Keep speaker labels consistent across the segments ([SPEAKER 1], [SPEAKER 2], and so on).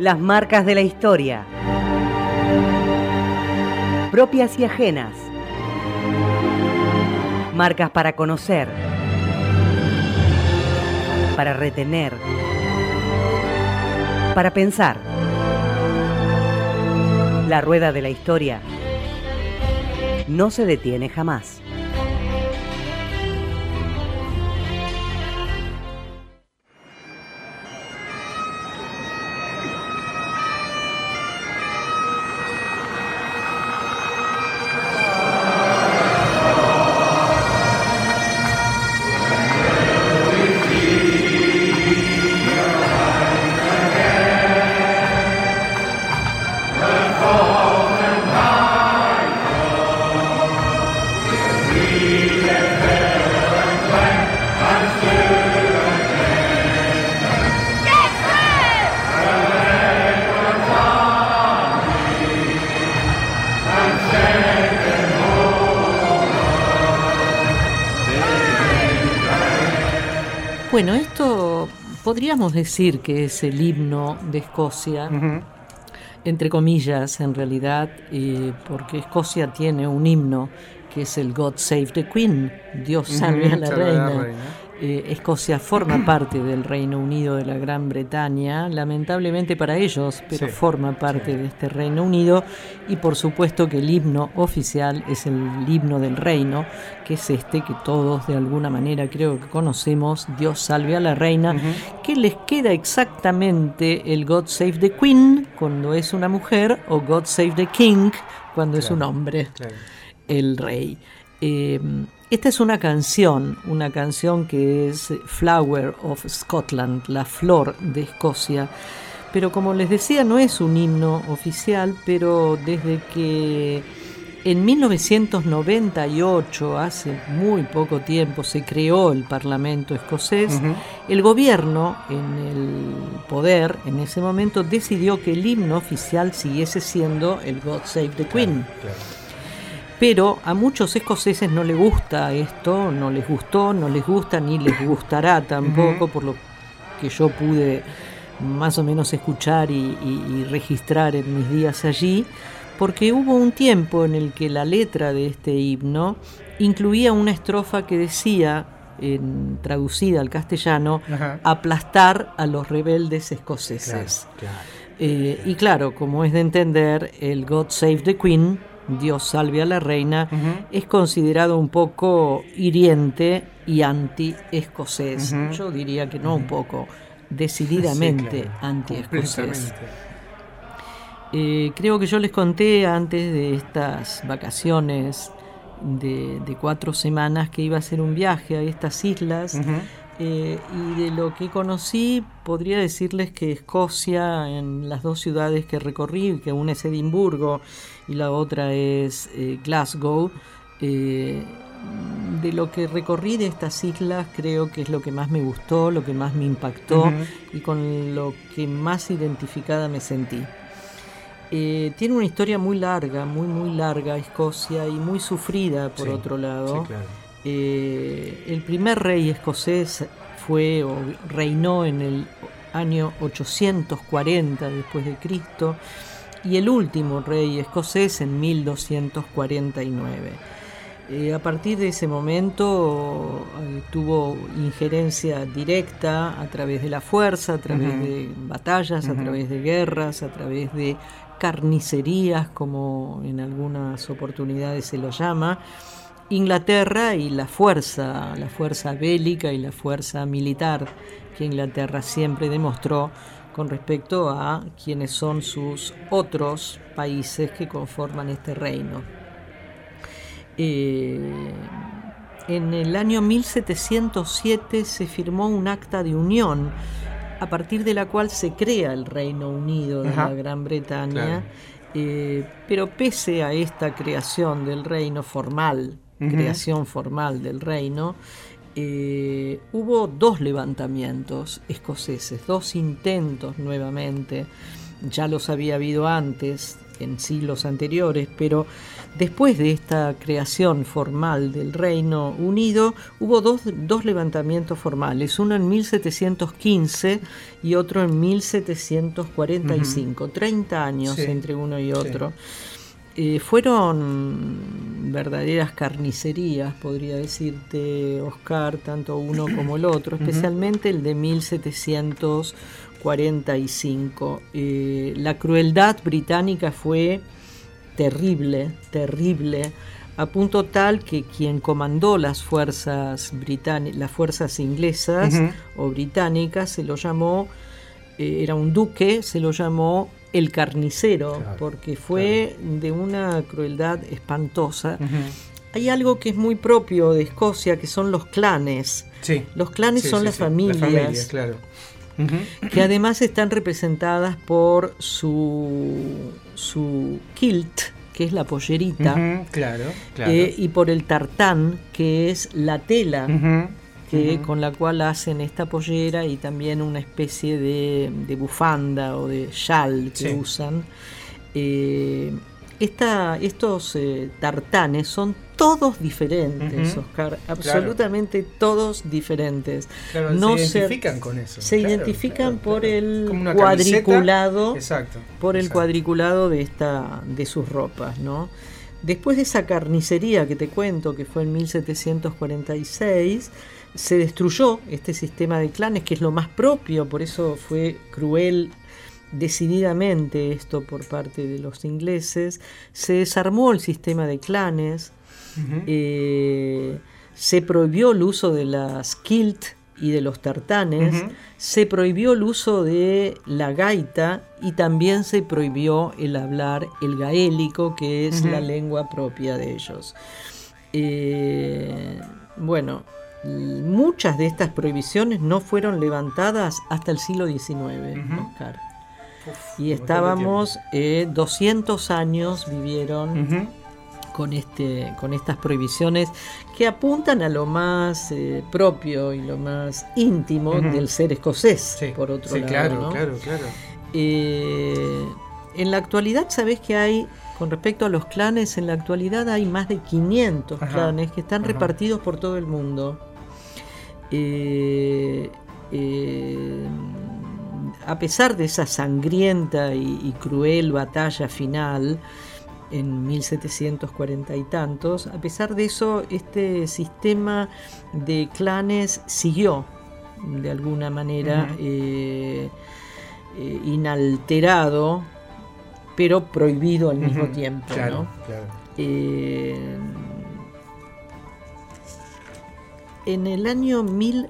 [SPEAKER 1] Las marcas de la historia, propias y ajenas. Marcas para conocer, para retener, para pensar. La rueda de la historia no se detiene jamás.
[SPEAKER 2] Bueno, esto podríamos decir que es el himno de Escocia, entre comillas en realidad, porque Escocia tiene un himno que es el God Save the Queen, Dios salve a la reina. Escocia forma parte del Reino Unido de la Gran Bretaña, lamentablemente para ellos, pero forma parte de este Reino Unido, y por supuesto que el himno oficial es el himno del reino, que es este que todos de alguna manera creo que conocemos, Dios salve a la reina, que les queda exactamente el God Save the Queen cuando es una mujer o God Save the King cuando es un hombre, el rey. Esta es una canción que es Flower of Scotland, la flor de Escocia, pero como les decía no es un himno oficial, pero desde que en 1998, hace muy poco tiempo, se creó el Parlamento escocés, el gobierno en el poder en ese momento decidió que el himno oficial siguiese siendo el God Save the Queen. Pero a muchos escoceses no les gusta esto, no les gustó, no les gusta ni les gustará tampoco, por lo que yo pude más o menos escuchar y registrar en mis días allí, porque hubo un tiempo en el que la letra de este himno incluía una estrofa que decía, traducida al castellano, aplastar a los rebeldes escoceses. Y claro, como es de entender, el God Save the Queen, Dios salve a la reina, es considerado un poco hiriente y anti-escocés. Yo diría que no un poco, decididamente anti-escocés. Creo que yo les conté antes de estas vacaciones de 4 semanas que iba a hacer un viaje a estas islas. Y de lo que conocí, podría decirles que Escocia, en las 2 ciudades que recorrí, que una es Edimburgo y la otra es Glasgow, de lo que recorrí de estas islas creo que es lo que más me gustó, lo que más me impactó y con lo que más identificada me sentí. Tiene una historia muy larga, muy larga Escocia, y muy sufrida por otro lado. El primer rey escocés reinó en el año 840 después de Cristo, y el último rey escocés en 1249. A partir de ese momento tuvo injerencia directa a través de la fuerza, a través de batallas, a través de guerras, a través de carnicerías, como en algunas oportunidades se lo llama, Inglaterra, y la fuerza bélica y la fuerza militar que Inglaterra siempre demostró con respecto a quienes son sus otros países que conforman este reino. En el año 1707 se firmó un acta de unión a partir de la cual se crea el Reino Unido de la Gran Bretaña, pero pese a esta creación del reino formal, creación formal del reino, hubo 2 levantamientos escoceses, 2 intentos nuevamente. Ya los había habido antes, en siglos anteriores, pero después de esta creación formal del Reino Unido hubo dos levantamientos formales, uno en 1715 y otro en 1745, 30 años entre uno y otro. Fueron verdaderas carnicerías, podría decirte, Oscar, tanto uno como el otro, especialmente el de 1745. La crueldad británica fue terrible, a punto tal que quien comandó las fuerzas inglesas o británicas se lo llamó, era un duque, se lo llamó el carnicero, claro, porque fue de una crueldad espantosa. Hay algo que es muy propio de Escocia, que son los clanes. Sí. Los clanes son las familias,
[SPEAKER 3] claro.
[SPEAKER 2] Que además están representadas por su kilt, que es la pollerita,
[SPEAKER 3] claro.
[SPEAKER 2] Y por el tartán, que es la tela con la cual hacen esta pollera, y también una especie de bufanda o de chal que usan. Estos tartanes son todos diferentes, Oscar, absolutamente todos diferentes.
[SPEAKER 3] Claro, no se identifican con eso.
[SPEAKER 2] Se identifican por el cuadriculado, cuadriculado de sus ropas, ¿no? Después de esa carnicería que te cuento, que fue en 1746, se destruyó este sistema de clanes, que es lo más propio, por eso fue cruel decididamente esto por parte de los ingleses. Se desarmó el sistema de clanes, se prohibió el uso de las kilt y de los tartanes, se prohibió el uso de la gaita, y también se prohibió el hablar el gaélico, que es la lengua propia de ellos. Muchas de estas prohibiciones no fueron levantadas hasta el siglo XIX, Oscar. Y estábamos 200 años vivieron con estas prohibiciones que apuntan a lo más propio y lo más íntimo del ser escocés, por otro lado.
[SPEAKER 3] Claro,
[SPEAKER 2] ¿no?
[SPEAKER 3] claro.
[SPEAKER 2] En la actualidad, ¿sabés que hay? Con respecto a los clanes, en la actualidad hay más de 500 clanes que están repartidos por todo el mundo. A pesar de esa sangrienta y cruel batalla final en 1740 y tantos, a pesar de eso, este sistema de clanes siguió de alguna manera inalterado, pero prohibido al mismo tiempo,
[SPEAKER 3] claro,
[SPEAKER 2] ¿no?
[SPEAKER 3] Claro.
[SPEAKER 2] En el año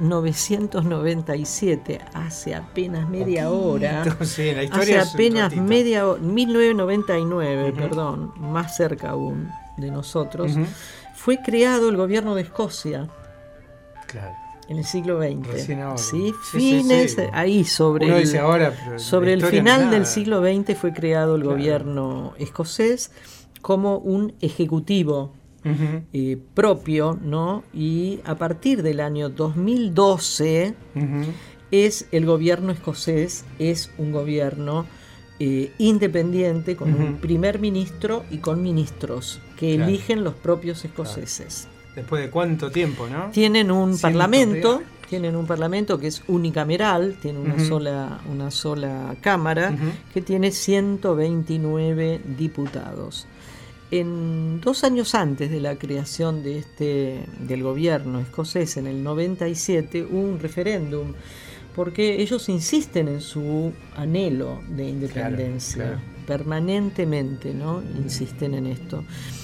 [SPEAKER 2] 1997, hace apenas media hora,
[SPEAKER 3] sí, la historia
[SPEAKER 2] hace apenas media hora, 1999, perdón, más cerca aún de nosotros, fue creado el gobierno de Escocia.
[SPEAKER 3] Claro.
[SPEAKER 2] En el siglo XX.
[SPEAKER 3] Recién ahora.
[SPEAKER 2] Sí, ahí sobre el final del siglo XX fue creado el gobierno escocés como un ejecutivo propio, ¿no? Y a partir del año 2012 el gobierno escocés es un gobierno independiente, con un primer ministro y con ministros que eligen los propios escoceses.
[SPEAKER 3] ¿Después de cuánto tiempo, no?
[SPEAKER 2] Tienen un parlamento que es unicameral, tiene una sola cámara, que tiene 129 diputados. En 2 años antes de la creación del gobierno escocés, en el 97, hubo un referéndum, porque ellos insisten en su anhelo de independencia, permanentemente, ¿no? Insisten en esto.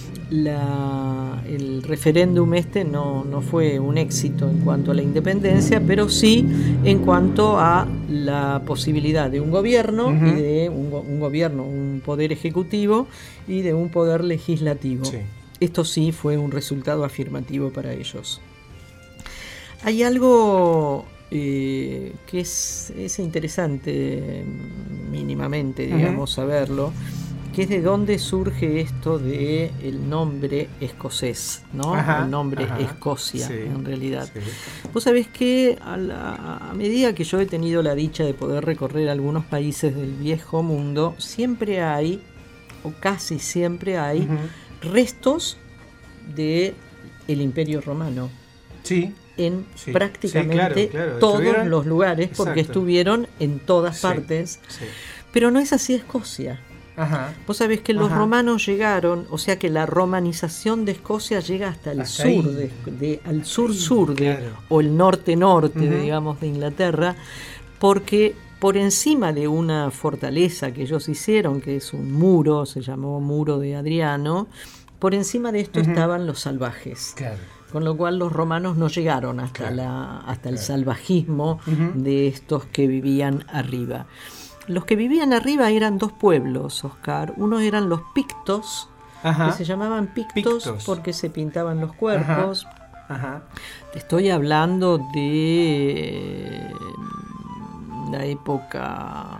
[SPEAKER 2] El referéndum no fue un éxito en cuanto a la independencia, pero sí en cuanto a la posibilidad de un gobierno y de un poder ejecutivo y de un poder legislativo. Sí. Esto sí fue un resultado afirmativo para ellos. Hay algo que es interesante mínimamente, digamos, saberlo, que es de dónde surge esto de el nombre escocés, ¿no? El nombre Escocia, en realidad. Sí. Vos sabés que a medida que yo he tenido la dicha de poder recorrer algunos países del viejo mundo, siempre hay o casi siempre hay restos de el Imperio Romano.
[SPEAKER 3] Sí.
[SPEAKER 2] En prácticamente todos los lugares, porque estuvieron en todas partes.
[SPEAKER 3] Sí.
[SPEAKER 2] Pero no es así Escocia.
[SPEAKER 3] Ajá.
[SPEAKER 2] Vos sabés que los romanos llegaron, o sea que la romanización de Escocia llega hasta el sur, al sur-sur o el norte-norte, digamos, de Inglaterra, porque por encima de una fortaleza que ellos hicieron, que es un muro, se llamó Muro de Adriano, por encima de esto estaban los salvajes.
[SPEAKER 3] Claro.
[SPEAKER 2] Con lo cual los romanos no llegaron hasta el salvajismo de estos que vivían arriba. Los que vivían arriba eran dos pueblos, Oscar. Uno eran los pictos, que se llamaban pictos porque se pintaban los cuerpos.
[SPEAKER 3] Ajá.
[SPEAKER 2] Te estoy hablando de la época,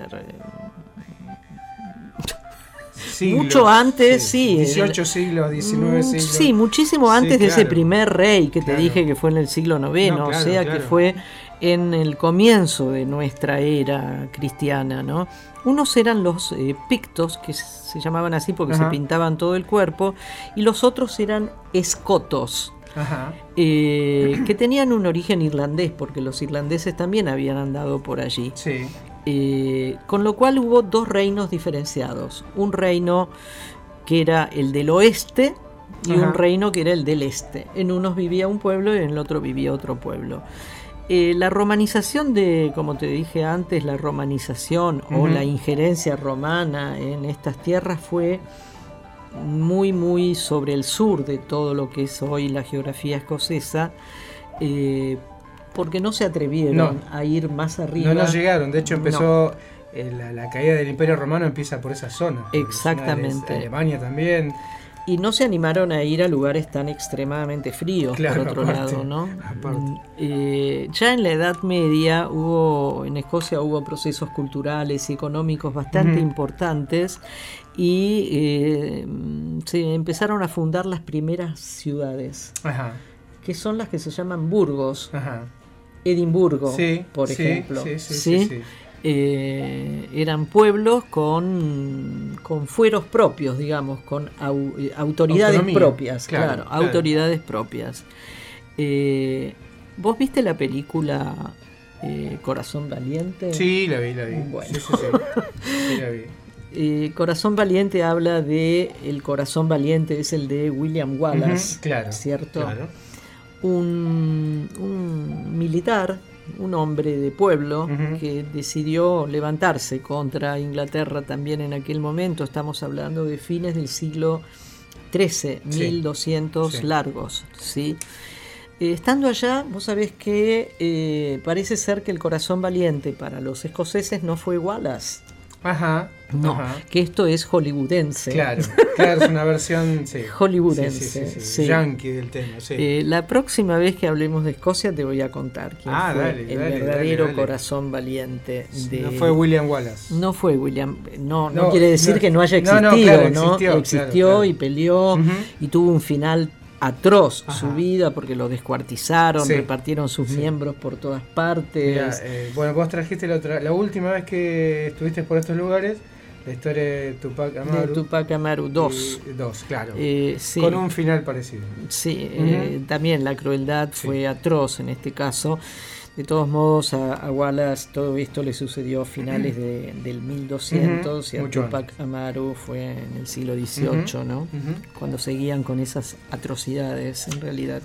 [SPEAKER 2] mucho antes,
[SPEAKER 3] 18 siglos, 19 siglos.
[SPEAKER 2] Sí, muchísimo antes de ese primer rey que te dije que fue en el siglo IX, que fue en el comienzo de nuestra era cristiana, ¿no? Unos eran los pictos, que se llamaban así porque se pintaban todo el cuerpo, y los otros eran escotos, que tenían un origen irlandés, porque los irlandeses también habían andado por allí.
[SPEAKER 3] Sí.
[SPEAKER 2] Con lo cual hubo dos reinos diferenciados, un reino que era el del oeste y un reino que era el del este. En unos vivía un pueblo y en el otro vivía otro pueblo. La romanización como te dije antes, la romanización o la injerencia romana en estas tierras fue muy, muy sobre el sur de todo lo que es hoy la geografía escocesa, porque no se atrevieron a ir más arriba.
[SPEAKER 3] No llegaron, de hecho empezó la caída del Imperio Romano empieza por esa zona.
[SPEAKER 2] Exactamente.
[SPEAKER 3] Alemania también.
[SPEAKER 2] Y no se animaron a ir a lugares tan extremadamente fríos, por otro lado, ¿no? Ya en la Edad Media en Escocia hubo procesos culturales y económicos bastante importantes y se empezaron a fundar las primeras ciudades, que son las que se llaman burgos. Edimburgo, por ejemplo. Sí. Eran pueblos con fueros propios, digamos, con autoridades propias, autoridades propias. ¿Vos viste la película Corazón Valiente?
[SPEAKER 3] Sí, la vi.
[SPEAKER 2] Bueno.
[SPEAKER 3] Sí, la vi.
[SPEAKER 2] Corazón Valiente habla de el corazón valiente, es el de William Wallace, ¿cierto?
[SPEAKER 3] Claro.
[SPEAKER 2] Un militar, un hombre de pueblo que decidió levantarse contra Inglaterra también en aquel momento. Estamos hablando de fines del siglo XIII, 1200 largos, ¿sí? Estando allá, vos sabés que parece ser que el corazón valiente para los escoceses no fue Wallace. Que esto es hollywoodense. Claro,
[SPEAKER 3] es una versión
[SPEAKER 2] hollywoodense.
[SPEAKER 3] Sí. Yankee del tema.
[SPEAKER 2] La próxima vez que hablemos de Escocia te voy a contar quién fue el verdadero corazón valiente.
[SPEAKER 3] No fue William Wallace.
[SPEAKER 2] No fue William. No quiere decir que no haya existido, existió y peleó y tuvo un final atroz su vida porque lo descuartizaron, repartieron sus miembros por todas partes.
[SPEAKER 3] Bueno, vos trajiste la última vez que estuviste por estos lugares, la historia de Tupac Amaru.
[SPEAKER 2] De Tupac Amaru 2.
[SPEAKER 3] Claro. Con un final parecido.
[SPEAKER 2] Sí, también la crueldad fue atroz en este caso. De todos modos, a Wallace todo esto le sucedió a finales del 1200 y a Tupac Amaru fue en el siglo XVIII, ¿no? Cuando seguían con esas atrocidades en realidad.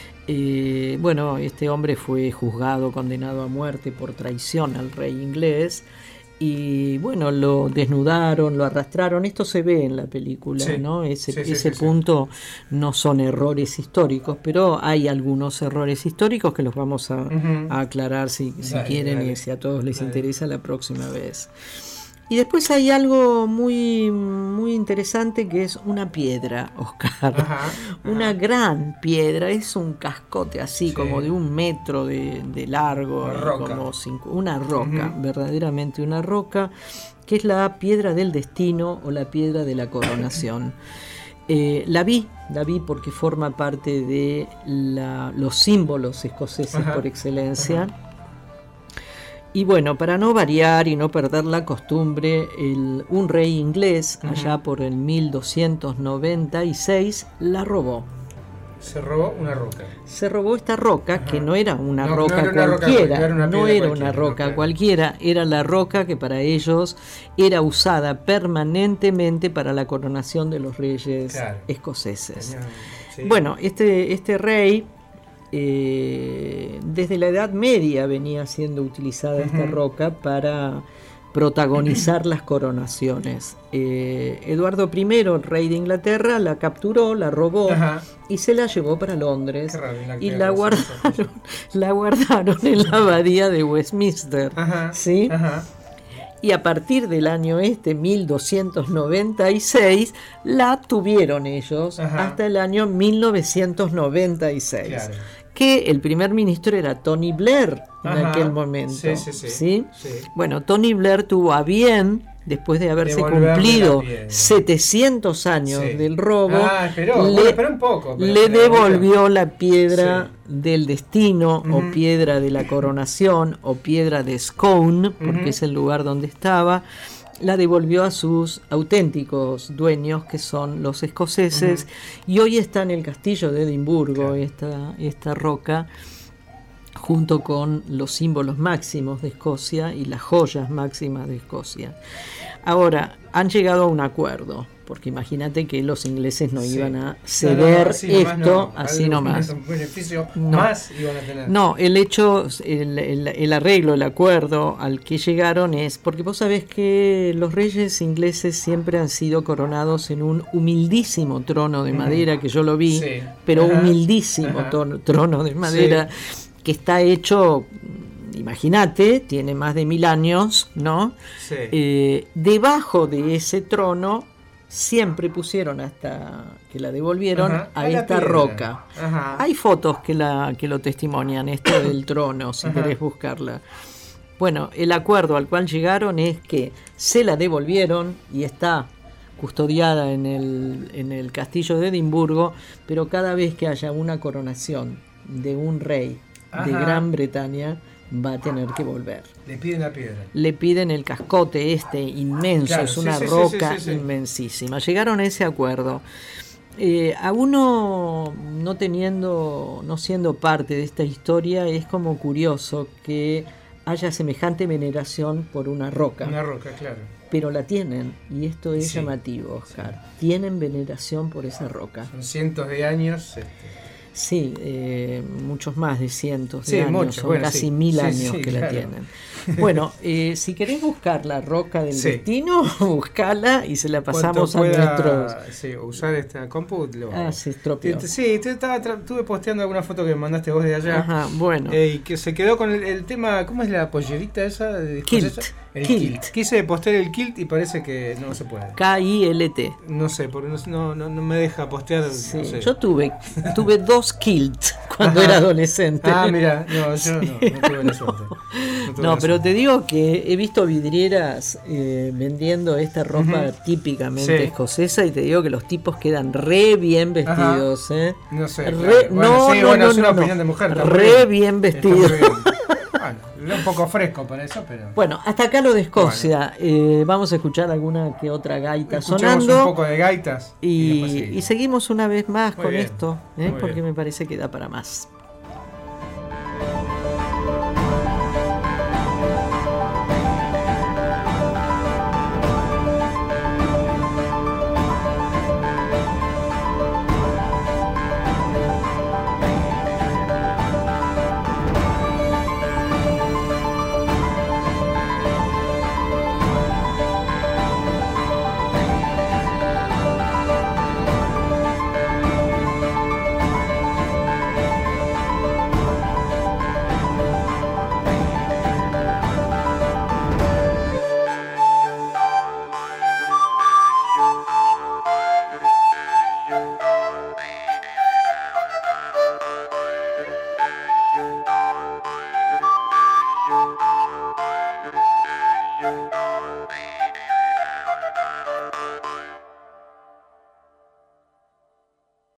[SPEAKER 2] Bueno, este hombre fue juzgado, condenado a muerte por traición al rey inglés y bueno, lo desnudaron, lo arrastraron. Esto se ve en la película, ¿no? Ese punto no son errores históricos, pero hay algunos errores históricos que los vamos a aclarar si quieren y si a todos les interesa la próxima vez. Y después hay algo muy, muy interesante que es una piedra, Oscar. Una gran piedra, es un cascote así como de 1 metro de largo, una roca, verdaderamente una roca, que es la piedra del destino o la piedra de la coronación. La vi porque forma parte de los símbolos escoceses por excelencia. Y bueno, para no variar y no perder la costumbre, un rey inglés, allá por el 1296, la robó.
[SPEAKER 3] Se robó una roca.
[SPEAKER 2] Se robó esta roca, que no era una roca
[SPEAKER 3] era una
[SPEAKER 2] cualquiera,
[SPEAKER 3] no era una roca
[SPEAKER 2] cualquiera, era la roca que para ellos era usada permanentemente para la coronación de los reyes escoceses. Sí. Bueno, este rey, desde la Edad Media venía siendo utilizada esta roca para protagonizar las coronaciones. Eduardo I, el rey de Inglaterra, la capturó, la robó y se la llevó para Londres y la guardaron en la abadía de Westminster. ¿Sí? Y a partir del año 1296 la tuvieron ellos hasta el año 1996. Claro. Que el primer ministro era Tony Blair en aquel momento. Sí. Bueno, Tony Blair tuvo a bien, después de haberse cumplido 700 años del robo, le devolvió la piedra del destino, o piedra de la coronación, o piedra de Scone, porque es el lugar donde estaba. La devolvió a sus auténticos dueños, que son los escoceses, y hoy está en el castillo de Edimburgo, esta roca, junto con los símbolos máximos de Escocia y las joyas máximas de Escocia. Ahora, han llegado a un acuerdo, porque imagínate que los ingleses no iban a ceder así nomás.
[SPEAKER 3] Un beneficio más iban a tener.
[SPEAKER 2] No, el hecho, el arreglo, el acuerdo al que llegaron es, porque vos sabés que los reyes ingleses siempre han sido coronados en un humildísimo trono de madera, que yo lo vi, pero humildísimo trono de madera, que está hecho, imagínate, tiene más de 1000 años, ¿no? Debajo de ese trono siempre pusieron, hasta que la devolvieron, a esta roca. Hay fotos que lo testimonian, esto del trono, si querés buscarla. Bueno, el acuerdo al cual llegaron es que se la devolvieron y está custodiada en el castillo de Edimburgo, pero cada vez que haya una coronación de un rey de Gran Bretaña, va a tener que volver.
[SPEAKER 3] Le piden la piedra.
[SPEAKER 2] Le piden el cascote inmenso, es una roca inmensísima. Llegaron a ese acuerdo. A uno no siendo parte de esta historia, es como curioso que haya semejante veneración por una roca.
[SPEAKER 3] Una roca, claro.
[SPEAKER 2] Pero la tienen, y esto es llamativo, Oscar. Tienen veneración por esa roca.
[SPEAKER 3] Son cientos de años.
[SPEAKER 2] Sí, muchos más de cientos de años, son casi 1000 años que la tienen. Bueno, si querés buscar la roca del destino, buscala y se la pasamos a nuestros...
[SPEAKER 3] usar esta compu.
[SPEAKER 2] Se estropeó.
[SPEAKER 3] Estuve posteando alguna foto que me mandaste vos de allá.
[SPEAKER 2] Bueno.
[SPEAKER 3] Y que se quedó con el tema, ¿cómo es la pollerita esa?
[SPEAKER 2] Kilt.
[SPEAKER 3] El kilt. Quise postear el kilt y parece que no se puede.
[SPEAKER 2] K-I-L-T.
[SPEAKER 3] No sé, porque no me deja postear. No sé.
[SPEAKER 2] Yo tuve 2 kilt cuando era adolescente.
[SPEAKER 3] Mira, yo no tuve la suerte.
[SPEAKER 2] Pero te digo que he visto vidrieras vendiendo esta ropa típicamente escocesa, y te digo que los tipos quedan re bien vestidos.
[SPEAKER 3] No sé.
[SPEAKER 2] Es una opinión de mujer. Re bien vestidos.
[SPEAKER 3] Un poco fresco para eso, pero...
[SPEAKER 2] Bueno, hasta acá lo de Escocia. Vamos a escuchar alguna que otra gaita sonando.
[SPEAKER 3] Un poco de gaitas.
[SPEAKER 2] Y seguimos una vez más con esto, porque me parece que da para más.